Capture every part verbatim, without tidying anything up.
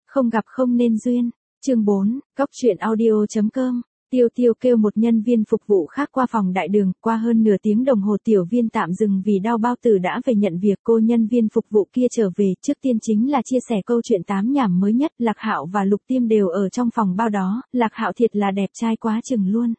Không gặp không nên duyên. Chương bốn, Cóc truyện audio.com. Tiêu Tiêu kêu một nhân viên phục vụ khác qua phòng đại đường, qua hơn nửa tiếng đồng hồ tiểu viên tạm dừng vì đau bao tử đã về nhận việc. Cô nhân viên phục vụ kia trở về, trước tiên chính là chia sẻ câu chuyện tám nhảm mới nhất. Lạc Hạo và Lục Tiêm đều ở trong phòng bao đó, Lạc Hạo thiệt là đẹp trai quá chừng luôn.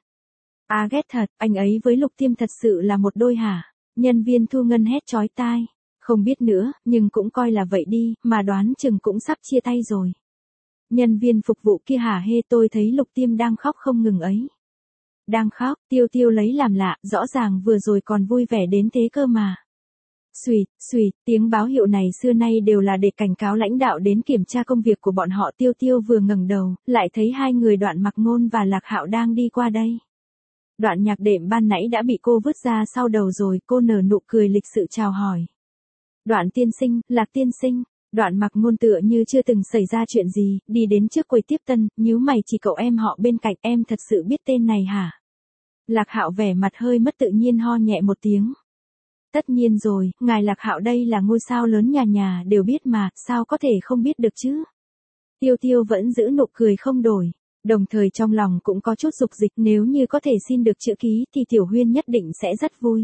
À ghét thật, anh ấy với Lục Tiêm thật sự là một đôi hả? Nhân viên thu ngân hét chói tai. Không biết nữa, nhưng cũng coi là vậy đi, mà đoán chừng cũng sắp chia tay rồi. Nhân viên phục vụ kia hả hê, tôi thấy Lục Tiêm đang khóc không ngừng ấy. Đang khóc, Tiêu Tiêu lấy làm lạ, rõ ràng vừa rồi còn vui vẻ đến thế cơ mà. Xùi, xùi, tiếng báo hiệu này xưa nay đều là để cảnh cáo lãnh đạo đến kiểm tra công việc của bọn họ. Tiêu Tiêu vừa ngẩng đầu, lại thấy hai người Đoạn Mặc Ngôn và Lạc Hạo đang đi qua đây. Đoạn Nhạc Đệm ban nãy đã bị cô vứt ra sau đầu rồi, cô nở nụ cười lịch sự chào hỏi. Đoạn tiên sinh, Lạc tiên sinh. Đoạn Mặc Ngôn tựa như chưa từng xảy ra chuyện gì, đi đến trước quầy tiếp tân, nhíu mày chỉ cậu em họ bên cạnh, em thật sự biết tên này hả? Lạc Hạo vẻ mặt hơi mất tự nhiên ho nhẹ một tiếng. Tất nhiên rồi, ngài Lạc Hạo đây là ngôi sao lớn nhà nhà đều biết mà, sao có thể không biết được chứ? Tiêu Tiêu vẫn giữ nụ cười không đổi, đồng thời trong lòng cũng có chút dục dịch, nếu như có thể xin được chữ ký thì Tiểu Huyên nhất định sẽ rất vui.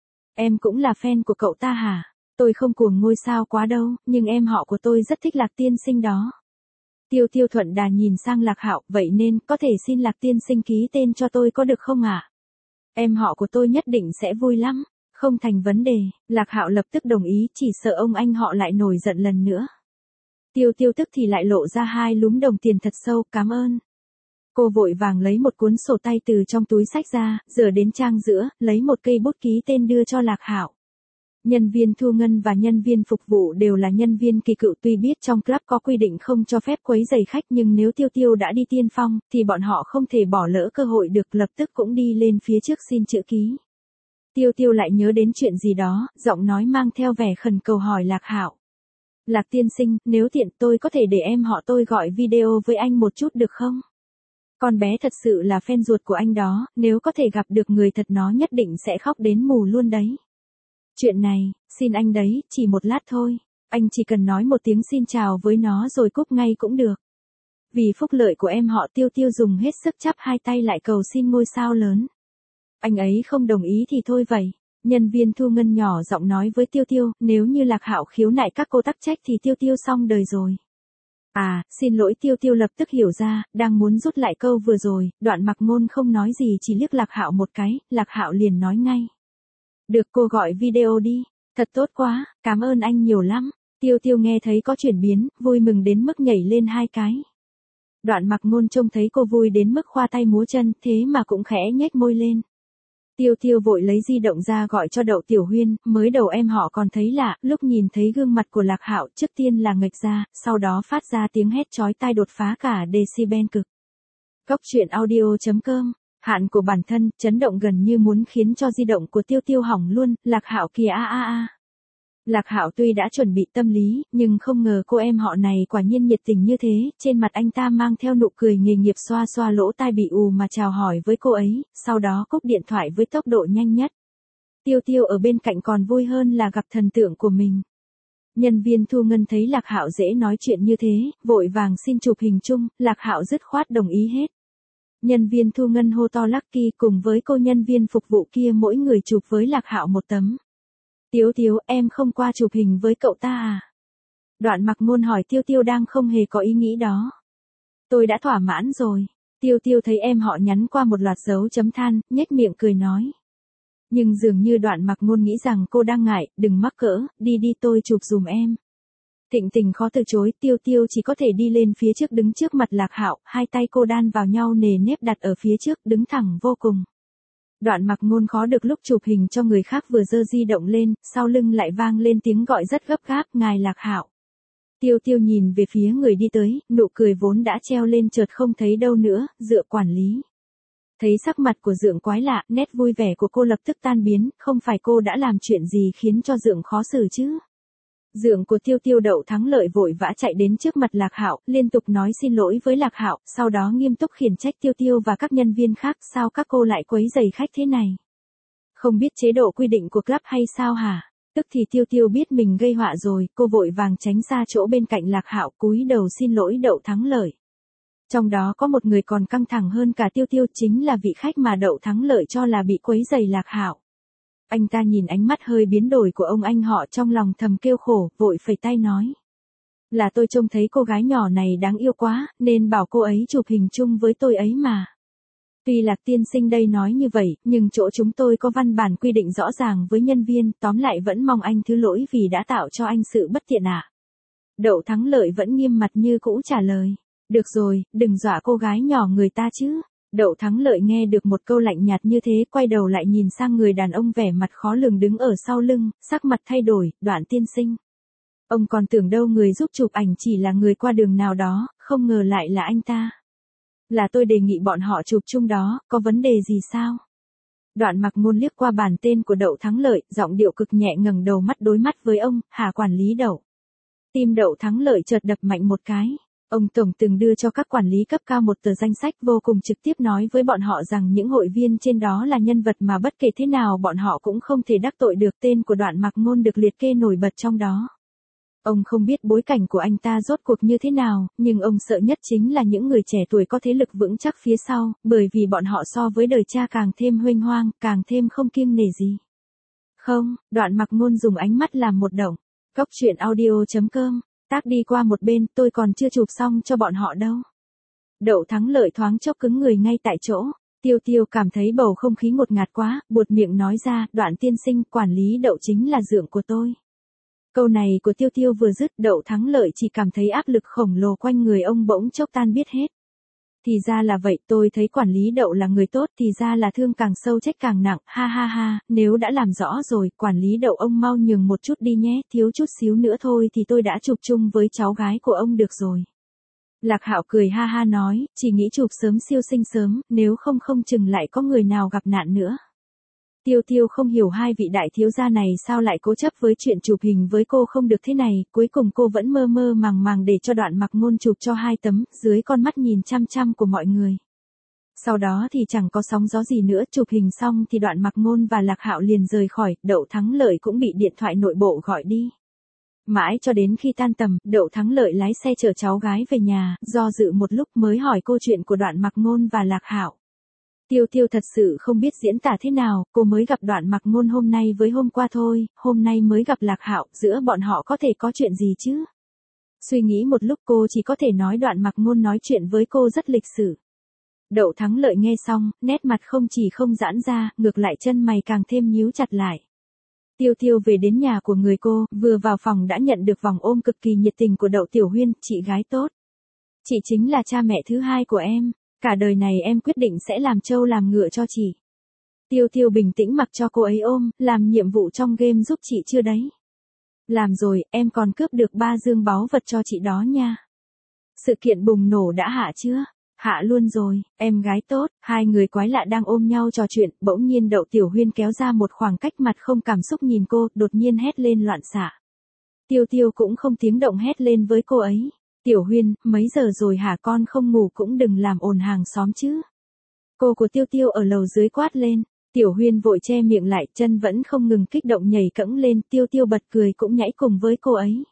Em cũng là fan của cậu ta hả? Tôi không cuồng ngôi sao quá đâu, nhưng em họ của tôi rất thích Lạc tiên sinh đó. Tiêu Tiêu thuận đà nhìn sang Lạc Hạo, vậy nên có thể xin Lạc tiên sinh ký tên cho tôi có được không ạ? À? Em họ của tôi nhất định sẽ vui lắm, không thành vấn đề. Lạc Hạo lập tức đồng ý, chỉ sợ ông anh họ lại nổi giận lần nữa. Tiêu Tiêu tức thì lại lộ ra hai lúm đồng tiền thật sâu, cảm ơn. Cô vội vàng lấy một cuốn sổ tay từ trong túi xách ra, giờ đến trang giữa, lấy một cây bút ký tên đưa cho Lạc Hạo. Nhân viên thu ngân và nhân viên phục vụ đều là nhân viên kỳ cựu, tuy biết trong club có quy định không cho phép quấy rầy khách, nhưng nếu Tiêu Tiêu đã đi tiên phong, thì bọn họ không thể bỏ lỡ cơ hội được, lập tức cũng đi lên phía trước xin chữ ký. Tiêu Tiêu lại nhớ đến chuyện gì đó, giọng nói mang theo vẻ khẩn cầu hỏi Lạc Hạo. Lạc tiên sinh, nếu tiện tôi có thể để em họ tôi gọi video với anh một chút được không? Con bé thật sự là fan ruột của anh đó, nếu có thể gặp được người thật nó nhất định sẽ khóc đến mù luôn đấy. Chuyện này, xin anh đấy, chỉ một lát thôi, anh chỉ cần nói một tiếng xin chào với nó rồi cúp ngay cũng được. Vì phúc lợi của em họ, Tiêu Tiêu dùng hết sức chắp hai tay lại cầu xin ngôi sao lớn. Anh ấy không đồng ý thì thôi vậy. Nhân viên thu ngân nhỏ giọng nói với Tiêu Tiêu, nếu như Lạc Hạo khiếu nại các cô tắc trách thì Tiêu Tiêu xong đời rồi. À, xin lỗi. Tiêu Tiêu lập tức hiểu ra, đang muốn rút lại câu vừa rồi. Đoạn Mặc Ngôn không nói gì, chỉ liếc Lạc Hạo một cái, Lạc Hạo liền nói ngay. Được, cô gọi video đi. Thật tốt quá, cảm ơn anh nhiều lắm. Tiêu Tiêu nghe thấy có chuyển biến, vui mừng đến mức nhảy lên hai cái. Đoạn Mặc Ngôn trông thấy cô vui đến mức khoa tay múa chân, thế mà cũng khẽ nhếch môi lên. Tiêu Tiêu vội lấy di động ra gọi cho Đậu Tiểu Huyên, mới đầu em họ còn thấy lạ, lúc nhìn thấy gương mặt của Lạc Hạo, trước tiên là nghệch ra, sau đó phát ra tiếng hét chói tai đột phá cả decibel cực. Cóc truyện audio.com. Hạn của bản thân, chấn động gần như muốn khiến cho di động của Tiêu Tiêu hỏng luôn. Lạc Hạo kìa a a a. Lạc Hạo tuy đã chuẩn bị tâm lý, nhưng không ngờ cô em họ này quả nhiên nhiệt tình như thế, trên mặt anh ta mang theo nụ cười nghề nghiệp, xoa xoa lỗ tai bị ù mà chào hỏi với cô ấy, sau đó cúp điện thoại với tốc độ nhanh nhất. Tiêu Tiêu ở bên cạnh còn vui hơn là gặp thần tượng của mình. Nhân viên thu ngân thấy Lạc Hạo dễ nói chuyện như thế, vội vàng xin chụp hình chung, Lạc Hạo dứt khoát đồng ý hết. Nhân viên thu ngân hô to Lucky cùng với cô nhân viên phục vụ kia mỗi người chụp với Lạc Hạo một tấm. Tiếu Tiếu, em không qua chụp hình với cậu ta à? Đoạn Mặc Ngôn hỏi Tiêu Tiêu đang không hề có ý nghĩ đó. Tôi đã thỏa mãn rồi. Tiêu Tiêu thấy em họ nhắn qua một loạt dấu chấm than, nhếch miệng cười nói. Nhưng dường như Đoạn Mặc Ngôn nghĩ rằng cô đang ngại, đừng mắc cỡ, đi đi tôi chụp dùm em. Thịnh Tình khó từ chối, Tiêu Tiêu chỉ có thể đi lên phía trước đứng trước mặt Lạc Hạo, hai tay cô đan vào nhau nề nếp đặt ở phía trước, đứng thẳng vô cùng. Đoạn Mặc Ngôn khó được lúc chụp hình cho người khác vừa giơ di động lên, sau lưng lại vang lên tiếng gọi rất gấp gáp, ngài Lạc Hạo. Tiêu Tiêu nhìn về phía người đi tới, nụ cười vốn đã treo lên chợt không thấy đâu nữa, Dựa quản lý. Thấy sắc mặt của Dượng quái lạ, nét vui vẻ của cô lập tức tan biến, không phải cô đã làm chuyện gì khiến cho Dượng khó xử chứ? Dượng của Tiêu Tiêu Đậu thắng lợi vội vã chạy đến trước mặt Lạc Hạo, liên tục nói xin lỗi với Lạc Hạo, sau đó nghiêm túc khiển trách Tiêu Tiêu và các nhân viên khác, sao các cô lại quấy rầy khách thế này? Không biết chế độ quy định của club hay sao hả? Tức thì Tiêu Tiêu biết mình gây họa rồi, cô vội vàng tránh xa chỗ bên cạnh Lạc Hạo, cúi đầu xin lỗi Đậu Thắng Lợi. Trong đó có một người còn căng thẳng hơn cả Tiêu Tiêu, chính là vị khách mà Đậu Thắng Lợi cho là bị quấy rầy Lạc Hạo. Anh ta nhìn ánh mắt hơi biến đổi của ông anh họ trong lòng thầm kêu khổ, vội phẩy tay nói. Là tôi trông thấy cô gái nhỏ này đáng yêu quá, nên bảo cô ấy chụp hình chung với tôi ấy mà. Tuy Lạc tiên sinh đây nói như vậy, nhưng chỗ chúng tôi có văn bản quy định rõ ràng với nhân viên, tóm lại vẫn mong anh thứ lỗi vì đã tạo cho anh sự bất tiện ạ. À. Đậu Thắng Lợi vẫn nghiêm mặt như cũ trả lời. Được rồi, đừng dọa cô gái nhỏ người ta chứ. Đậu Thắng Lợi nghe được một câu lạnh nhạt như thế, quay đầu lại nhìn sang người đàn ông vẻ mặt khó lường đứng ở sau lưng, sắc mặt thay đổi. Đoạn tiên sinh. Ông còn tưởng đâu người giúp chụp ảnh chỉ là người qua đường nào đó, không ngờ lại là anh ta. Là tôi đề nghị bọn họ chụp chung đó, có vấn đề gì sao? Đoạn Mặc Ngôn liếc qua bản tên của Đậu Thắng Lợi, giọng điệu cực nhẹ, ngẩng đầu mắt đối mắt với ông, Hà quản lý Đậu. Tim Đậu Thắng Lợi chợt đập mạnh một cái. Ông tổng từng đưa cho các quản lý cấp cao một tờ danh sách vô cùng trực tiếp nói với bọn họ rằng những hội viên trên đó là nhân vật mà bất kể thế nào bọn họ cũng không thể đắc tội được, tên của Đoạn Mặc Ngôn được liệt kê nổi bật trong đó. Ông không biết bối cảnh của anh ta rốt cuộc như thế nào, nhưng ông sợ nhất chính là những người trẻ tuổi có thế lực vững chắc phía sau, bởi vì bọn họ so với đời cha càng thêm huênh hoang, càng thêm không kiêng nể gì. Không, Đoạn Mặc Ngôn dùng ánh mắt làm một động. Cốc truyện audio chấm com, tác đi qua một bên, tôi còn chưa chụp xong cho bọn họ đâu. Đậu Thắng Lợi thoáng chốc cứng người ngay tại chỗ. Tiêu Tiêu cảm thấy bầu không khí ngột ngạt quá, buột miệng nói ra, Đoạn tiên sinh, quản lý Đậu chính là dượng của tôi. Câu này của Tiêu Tiêu vừa dứt, Đậu Thắng Lợi chỉ cảm thấy áp lực khổng lồ quanh người ông bỗng chốc tan biết hết. Thì ra là vậy, tôi thấy quản lý Đậu là người tốt, thì ra là thương càng sâu trách càng nặng, ha ha ha, nếu đã làm rõ rồi, quản lý Đậu ông mau nhường một chút đi nhé, thiếu chút xíu nữa thôi thì tôi đã chụp chung với cháu gái của ông được rồi. Lạc Hạo cười ha ha nói, chỉ nghĩ chụp sớm siêu sinh sớm, nếu không không chừng lại có người nào gặp nạn nữa. Tiêu Tiêu không hiểu hai vị đại thiếu gia này sao lại cố chấp với chuyện chụp hình với cô không được thế này, cuối cùng cô vẫn mơ mơ màng màng để cho Đoạn Mặc Ngôn chụp cho hai tấm, dưới con mắt nhìn chăm chăm của mọi người. Sau đó thì chẳng có sóng gió gì nữa, chụp hình xong thì Đoạn Mặc Ngôn và Lạc Hạo liền rời khỏi, Đậu Thắng Lợi cũng bị điện thoại nội bộ gọi đi. Mãi cho đến khi tan tầm, Đậu Thắng Lợi lái xe chở cháu gái về nhà, do dự một lúc mới hỏi câu chuyện của Đoạn Mặc Ngôn và Lạc Hạo. Tiêu Tiêu thật sự không biết diễn tả thế nào, cô mới gặp Đoạn Mặc Ngôn hôm nay với hôm qua thôi, hôm nay mới gặp Lạc Hạo, giữa bọn họ có thể có chuyện gì chứ? Suy nghĩ một lúc cô chỉ có thể nói Đoạn Mặc Ngôn nói chuyện với cô rất lịch sự. Đậu Thắng Lợi nghe xong, nét mặt không chỉ không giãn ra, ngược lại chân mày càng thêm nhíu chặt lại. Tiêu Tiêu về đến nhà của người cô, vừa vào phòng đã nhận được vòng ôm cực kỳ nhiệt tình của Đậu Tiểu Huyên, chị gái tốt. Chị chính là cha mẹ thứ hai của em. Cả đời này em quyết định sẽ làm trâu làm ngựa cho chị. Tiêu Tiêu bình tĩnh mặc cho cô ấy ôm, làm nhiệm vụ trong game giúp chị chưa đấy? Làm rồi, em còn cướp được ba dương báu vật cho chị đó nha. Sự kiện bùng nổ đã hạ chưa? Hạ luôn rồi, em gái tốt. Hai người quái lạ đang ôm nhau trò chuyện, bỗng nhiên Đậu Tiểu Huyên kéo ra một khoảng cách, mặt không cảm xúc nhìn cô, đột nhiên hét lên loạn xạ. Tiêu Tiêu cũng không tiếng động hét lên với cô ấy. Tiểu Huyên, mấy giờ rồi hả, con không ngủ cũng đừng làm ồn hàng xóm chứ. Cô của Tiêu Tiêu ở lầu dưới quát lên. Tiểu Huyên vội che miệng lại, chân vẫn không ngừng kích động nhảy cẫng lên, Tiêu Tiêu bật cười cũng nhảy cùng với cô ấy.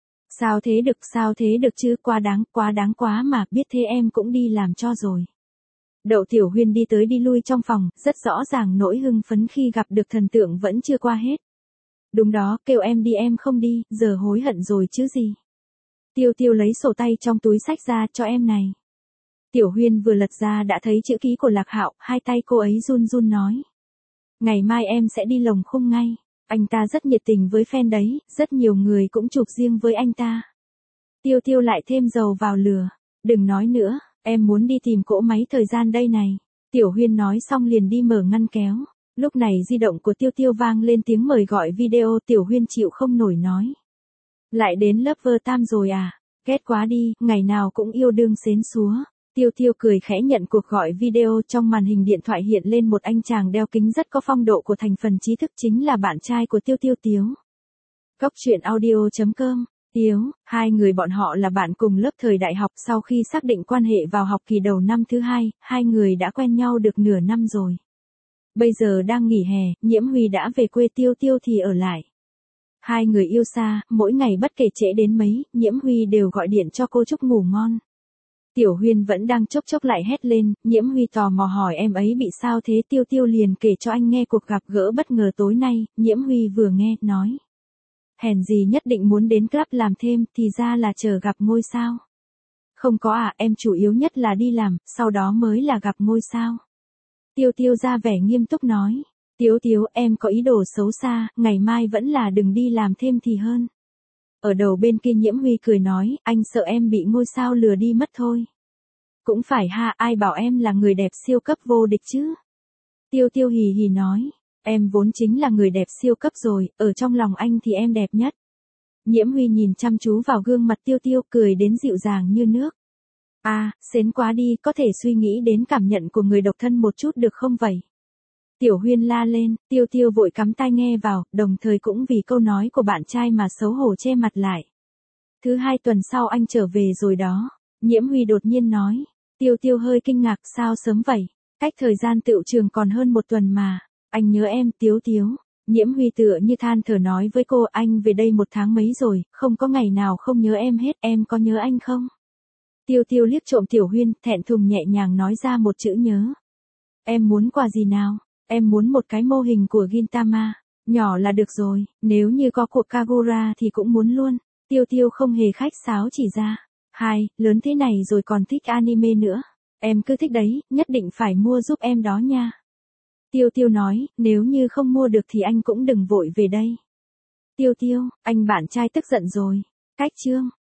Sao thế được, sao thế được chứ, quá đáng, quá đáng quá mà, biết thế em cũng đi làm cho rồi. Đậu Tiểu Huyên đi tới đi lui trong phòng, rất rõ ràng nỗi hưng phấn khi gặp được thần tượng vẫn chưa qua hết. Đúng đó, kêu em đi em không đi, giờ hối hận rồi chứ gì. Tiêu Tiêu lấy sổ tay trong túi xách ra, cho em này. Tiểu Huyên vừa lật ra đã thấy chữ ký của Lạc Hạo, hai tay cô ấy run run nói. Ngày mai em sẽ đi lồng khung ngay. Anh ta rất nhiệt tình với fan đấy, rất nhiều người cũng chụp riêng với anh ta. Tiêu Tiêu lại thêm dầu vào lửa. Đừng nói nữa, em muốn đi tìm cỗ máy thời gian đây này. Tiểu Huyên nói xong liền đi mở ngăn kéo. Lúc này di động của Tiêu Tiêu vang lên tiếng mời gọi video, Tiểu Huyên chịu không nổi nói. Lại đến Lover Tam rồi à? Ghét quá đi, ngày nào cũng yêu đương xến xúa. Tiêu Tiêu cười khẽ nhận cuộc gọi video, trong màn hình điện thoại hiện lên một anh chàng đeo kính rất có phong độ của thành phần trí thức, chính là bạn trai của Tiêu Tiêu, Tiếu. Cốc truyện audio chấm com, Tiếu, hai người bọn họ là bạn cùng lớp thời đại học, sau khi xác định quan hệ vào học kỳ đầu năm thứ hai, hai người đã quen nhau được nửa năm rồi. Bây giờ đang nghỉ hè, Nhiễm Huy đã về quê, Tiêu Tiêu thì ở lại. Hai người yêu xa, mỗi ngày bất kể trễ đến mấy, Nhiễm Huy đều gọi điện cho cô chúc ngủ ngon. Tiểu Huyên vẫn đang chốc chốc lại hét lên, Nhiễm Huy tò mò hỏi em ấy bị sao thế. Tiêu Tiêu liền kể cho anh nghe cuộc gặp gỡ bất ngờ tối nay. Nhiễm Huy vừa nghe, nói. Hèn gì nhất định muốn đến club làm thêm, thì ra là chờ gặp ngôi sao. Không có à, em chủ yếu nhất là đi làm, sau đó mới là gặp ngôi sao. Tiêu Tiêu ra vẻ nghiêm túc nói. Tiếu Tiếu, em có ý đồ xấu xa, ngày mai vẫn là đừng đi làm thêm thì hơn. Ở đầu bên kia Nhiễm Huy cười nói, anh sợ em bị ngôi sao lừa đi mất thôi. Cũng phải ha, ai bảo em là người đẹp siêu cấp vô địch chứ. Tiêu Tiêu hì hì nói, em vốn chính là người đẹp siêu cấp rồi, ở trong lòng anh thì em đẹp nhất. Nhiễm Huy nhìn chăm chú vào gương mặt Tiêu Tiêu, cười đến dịu dàng như nước. À, xến quá đi, có thể suy nghĩ đến cảm nhận của người độc thân một chút được không vậy? Tiểu Huyên la lên, Tiêu Tiêu vội cắm tai nghe vào, đồng thời cũng vì câu nói của bạn trai mà xấu hổ che mặt lại. Thứ hai tuần sau anh trở về rồi đó. Nhiễm Huy đột nhiên nói. Tiêu Tiêu hơi kinh ngạc, sao sớm vậy? Cách thời gian tựu trường còn hơn một tuần mà. Anh nhớ em, Tiếu Tiếu. Nhiễm Huy tựa như than thở nói với cô, anh về đây một tháng mấy rồi, không có ngày nào không nhớ em hết, em có nhớ anh không? Tiêu Tiêu liếc trộm Tiểu Huyên, thẹn thùng nhẹ nhàng nói ra một chữ nhớ. Em muốn quà gì nào? Em muốn một cái mô hình của Gintama, nhỏ là được rồi, nếu như có của Kagura thì cũng muốn luôn. Tiêu Tiêu không hề khách sáo chỉ ra. Hai, lớn thế này rồi còn thích anime nữa. Em cứ thích đấy, nhất định phải mua giúp em đó nha. Tiêu Tiêu nói, nếu như không mua được thì anh cũng đừng vội về đây. Tiêu Tiêu, anh bạn trai tức giận rồi. Cách chương.